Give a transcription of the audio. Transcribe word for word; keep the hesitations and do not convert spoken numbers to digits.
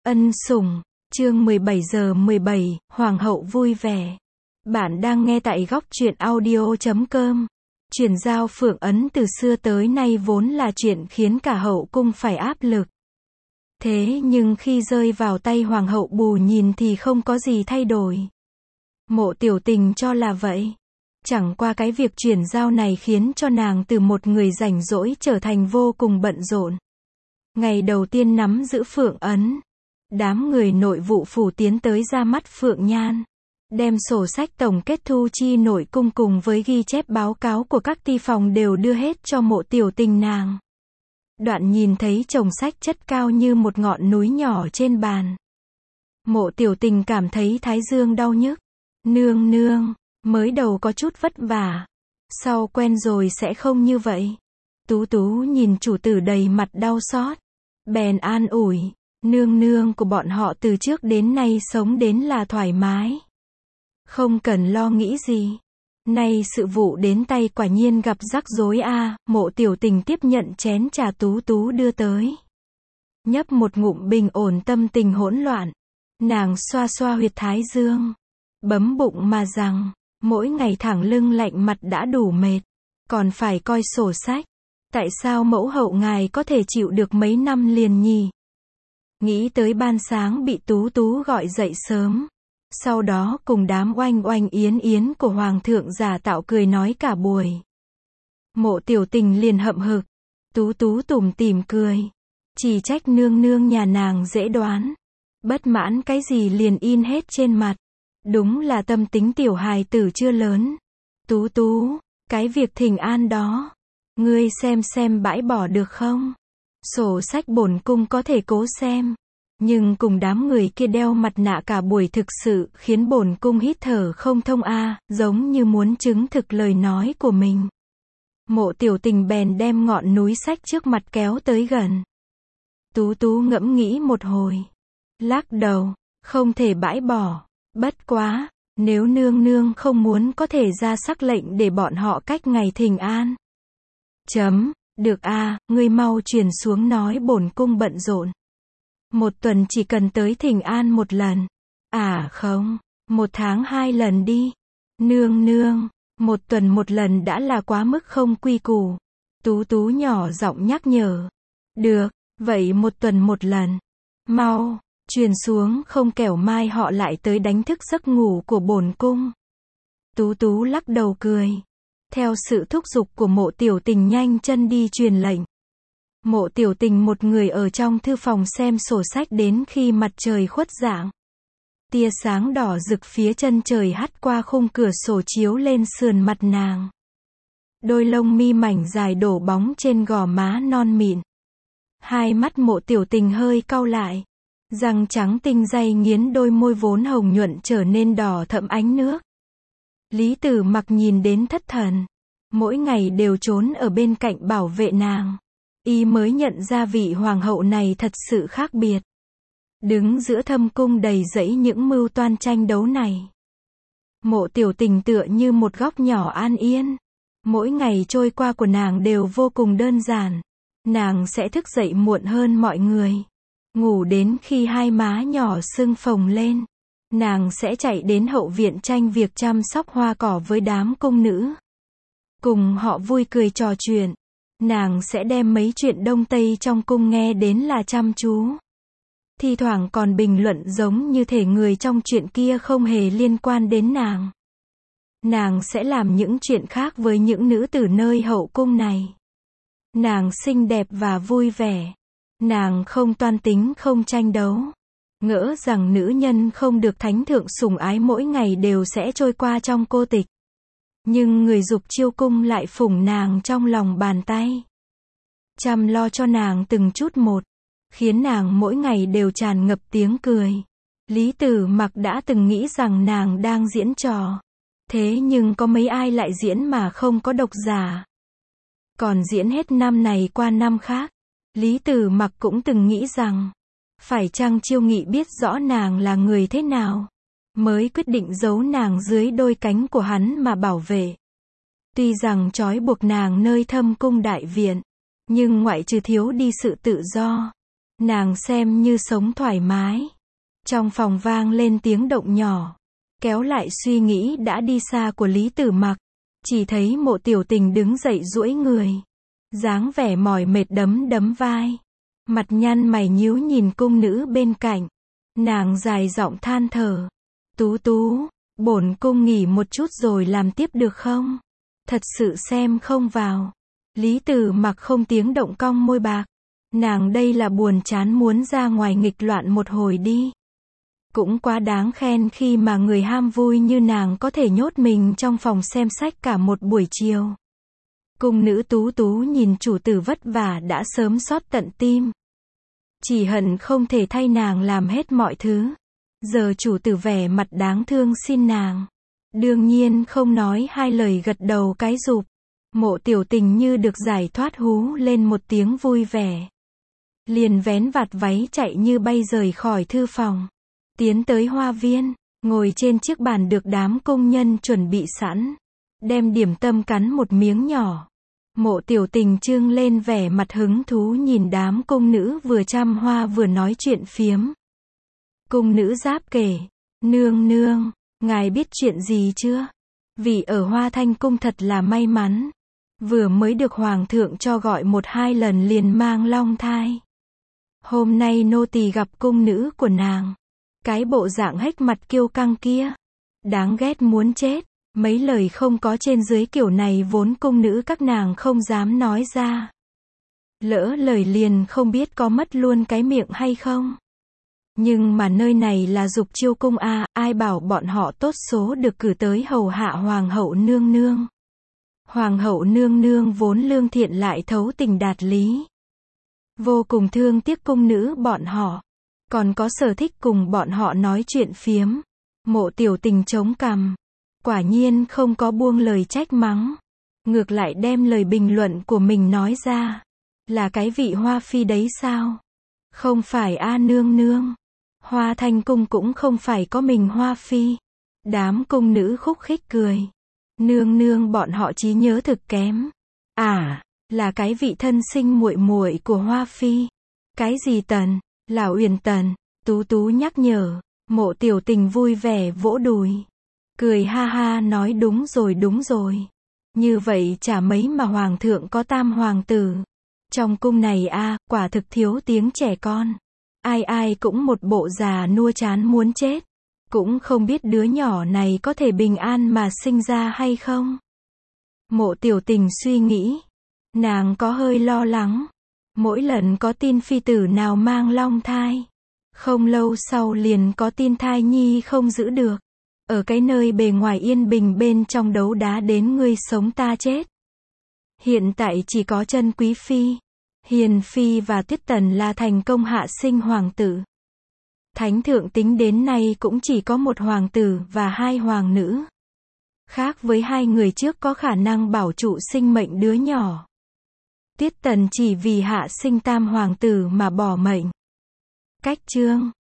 Ân sủng, chương mười bảy giờ mười bảy, Hoàng hậu vui vẻ. Bạn đang nghe tại góc truyện audio chấm com. Truyền giao phượng ấn từ xưa tới nay vốn là chuyện khiến cả hậu cung phải áp lực. Thế nhưng khi rơi vào tay hoàng hậu Bù Nhìn thì không có gì thay đổi. Mộ Tiểu Tình cho là vậy. Chẳng qua cái việc chuyển giao này khiến cho nàng từ một người rảnh rỗi trở thành vô cùng bận rộn. Ngày đầu tiên nắm giữ phượng ấn, đám người nội vụ phủ tiến tới ra mắt Phượng Nhan, đem sổ sách tổng kết thu chi nội cung cùng với ghi chép báo cáo của các ty phòng đều đưa hết cho Mộ Tiểu Tình nàng. Đoạn nhìn thấy chồng sách chất cao như một ngọn núi nhỏ trên bàn. Mộ Tiểu Tình cảm thấy thái dương đau nhức. Nương nương, mới đầu có chút vất vả, sau quen rồi sẽ không như vậy. Tú Tú nhìn chủ tử đầy mặt đau xót, bèn an ủi, nương nương của bọn họ từ trước đến nay sống đến là thoải mái, không cần lo nghĩ gì. Nay sự vụ đến tay quả nhiên gặp rắc rối a. À. Mộ Tiểu Tình tiếp nhận chén trà Tú Tú đưa tới, nhấp một ngụm bình ổn tâm tình hỗn loạn. Nàng xoa xoa huyệt thái dương, bấm bụng mà rằng, mỗi ngày thẳng lưng lạnh mặt đã đủ mệt, còn phải coi sổ sách. Tại sao mẫu hậu ngài có thể chịu được mấy năm liền nhỉ? Nghĩ tới ban sáng bị Tú Tú gọi dậy sớm, sau đó cùng đám oanh oanh yến yến của hoàng thượng giả tạo cười nói cả buổi. Mộ Tiểu Tình liền hậm hực. Tú Tú tủm tỉm cười, chỉ trách nương nương nhà nàng dễ đoán, bất mãn cái gì liền in hết trên mặt. Đúng là tâm tính tiểu hài tử chưa lớn. Tú Tú, cái việc thỉnh an đó, ngươi xem xem bãi bỏ được không? Sổ sách bổn cung có thể cố xem, nhưng cùng đám người kia đeo mặt nạ cả buổi thực sự khiến bổn cung hít thở không thông a, à, giống như muốn chứng thực lời nói của mình. Mộ Tiểu Tình bèn đem ngọn núi sách trước mặt kéo tới gần. Tú Tú ngẫm nghĩ một hồi, lắc đầu, không thể bãi bỏ. Bất quá, nếu nương nương không muốn có thể ra sắc lệnh để bọn họ cách ngày thỉnh an. Chấm, được a, à, ngươi mau truyền xuống nói bổn cung bận rộn. Một tuần chỉ cần tới thỉnh an một lần. À không, một tháng hai lần đi. Nương nương, một tuần một lần đã là quá mức không quy củ. Tú Tú nhỏ giọng nhắc nhở. Được, vậy một tuần một lần. Mau, truyền xuống không kẻo mai họ lại tới đánh thức giấc ngủ của bổn cung. Tú Tú lắc đầu cười. Theo sự thúc giục của Mộ Tiểu Tình nhanh chân đi truyền lệnh. Mộ Tiểu Tình một người ở trong thư phòng xem sổ sách đến khi mặt trời khuất dạng. Tia sáng đỏ rực phía chân trời hắt qua khung cửa sổ chiếu lên sườn mặt nàng. Đôi lông mi mảnh dài đổ bóng trên gò má non mịn. Hai mắt Mộ Tiểu Tình hơi cau lại. Răng trắng tinh dày nghiến đôi môi vốn hồng nhuận trở nên đỏ thẫm ánh nước. Lý Tử Mặc nhìn đến thất thần. Mỗi ngày đều trốn ở bên cạnh bảo vệ nàng. Y mới nhận ra vị hoàng hậu này thật sự khác biệt. Đứng giữa thâm cung đầy rẫy những mưu toan tranh đấu này. Mộ Tiểu Tình tựa như một góc nhỏ an yên. Mỗi ngày trôi qua của nàng đều vô cùng đơn giản. Nàng sẽ thức dậy muộn hơn mọi người. Ngủ đến khi hai má nhỏ sưng phồng lên. Nàng sẽ chạy đến hậu viện tranh việc chăm sóc hoa cỏ với đám cung nữ. Cùng họ vui cười trò chuyện. Nàng sẽ đem mấy chuyện đông tây trong cung nghe đến là chăm chú. Thi thoảng còn bình luận giống như thể người trong chuyện kia không hề liên quan đến nàng. Nàng sẽ làm những chuyện khác với những nữ tử nơi hậu cung này. Nàng xinh đẹp và vui vẻ. Nàng không toan tính không tranh đấu. Ngỡ rằng nữ nhân không được thánh thượng sủng ái mỗi ngày đều sẽ trôi qua trong cô tịch. Nhưng người Dục Chiêu cung lại phủng nàng trong lòng bàn tay. Chăm lo cho nàng từng chút một. Khiến nàng mỗi ngày đều tràn ngập tiếng cười. Lý Tử Mặc đã từng nghĩ rằng nàng đang diễn trò. Thế nhưng có mấy ai lại diễn mà không có độc giả. Còn diễn hết năm này qua năm khác. Lý Tử Mặc cũng từng nghĩ rằng, phải chăng Chiêu Nghị biết rõ nàng là người thế nào, mới quyết định giấu nàng dưới đôi cánh của hắn mà bảo vệ. Tuy rằng trói buộc nàng nơi thâm cung đại viện, nhưng ngoại trừ thiếu đi sự tự do, Nàng xem như sống thoải mái. Trong phòng vang lên tiếng động nhỏ. Kéo lại suy nghĩ đã đi xa của Lý Tử Mặc. Chỉ thấy Mộ Tiểu Tình đứng dậy duỗi người. Dáng vẻ mỏi mệt đấm đấm vai. Mặt nhăn mày nhíu nhìn cung nữ bên cạnh. Nàng dài giọng than thở. Tú Tú, bổn cung nghỉ một chút rồi làm tiếp được không? Thật sự xem không vào. Lý Tử Mặc không tiếng động cong môi bạc. Nàng đây là buồn chán muốn ra ngoài nghịch loạn một hồi đi. Cũng quá đáng khen khi mà người ham vui như nàng có thể nhốt mình trong phòng xem sách cả một buổi chiều. Cung nữ Tú Tú nhìn chủ tử vất vả đã sớm xót tận tim. Chỉ hận không thể thay nàng làm hết mọi thứ. Giờ chủ tử vẻ mặt đáng thương xin nàng. Đương nhiên không nói hai lời gật đầu cái rụp. Mộ Tiểu Tình như được giải thoát hú lên một tiếng vui vẻ. Liền vén vạt váy chạy như bay rời khỏi thư phòng. Tiến tới hoa viên, ngồi trên chiếc bàn được đám công nhân chuẩn bị sẵn. Đem điểm tâm cắn một miếng nhỏ. Mộ Tiểu Tình trưng lên vẻ mặt hứng thú nhìn đám cung nữ vừa chăm hoa vừa nói chuyện phiếm. Cung nữ giáp kể, nương nương, ngài biết chuyện gì chưa? Vì ở Hoa Thanh cung thật là may mắn. Vừa mới được hoàng thượng cho gọi một hai lần liền mang long thai. Hôm nay nô tỳ gặp cung nữ của nàng. Cái bộ dạng hếch mặt kiêu căng kia. Đáng ghét muốn chết. Mấy lời không có trên dưới kiểu này vốn cung nữ các nàng không dám nói ra. Lỡ lời liền không biết có mất luôn cái miệng hay không. Nhưng mà nơi này là Dục Chiêu cung a, ai bảo bọn họ tốt số được cử tới hầu hạ hoàng hậu nương nương. Hoàng hậu nương nương vốn lương thiện lại thấu tình đạt lý. Vô cùng thương tiếc cung nữ bọn họ. Còn có sở thích cùng bọn họ nói chuyện phiếm. Mộ Tiểu Tình chống cằm. Quả nhiên không có buông lời trách mắng. Ngược lại đem lời bình luận của mình nói ra. Là cái vị Hoa Phi đấy sao? Không phải a nương nương. Hoa Thanh cung cũng không phải có mình Hoa Phi. Đám cung nữ khúc khích cười. Nương nương bọn họ trí nhớ thực kém. À, là cái vị thân sinh muội muội của Hoa Phi. Cái gì Tần? Là Uyển Tần. Tú Tú nhắc nhở. Mộ Tiểu Tình vui vẻ vỗ đùi. Cười ha ha nói đúng rồi đúng rồi. Như vậy chả mấy mà hoàng thượng có tam hoàng tử. Trong cung này a, quả thực thiếu tiếng trẻ con. Ai ai cũng một bộ già nua chán muốn chết. Cũng không biết đứa nhỏ này có thể bình an mà sinh ra hay không. Mộ Tiểu Tình suy nghĩ. Nàng có hơi lo lắng. Mỗi lần có tin phi tử nào mang long thai. Không lâu sau liền có tin thai nhi không giữ được. Ở cái nơi bề ngoài yên bình bên trong đấu đá đến ngươi sống ta chết. Hiện tại chỉ có Chân Quý Phi, Hiền Phi và Tuyết Tần là thành công hạ sinh hoàng tử. Thánh thượng tính đến nay cũng chỉ có một hoàng tử và hai hoàng nữ. Khác với hai người trước có khả năng bảo trụ sinh mệnh đứa nhỏ. Tuyết Tần chỉ vì hạ sinh tam hoàng tử mà bỏ mệnh. Cách chương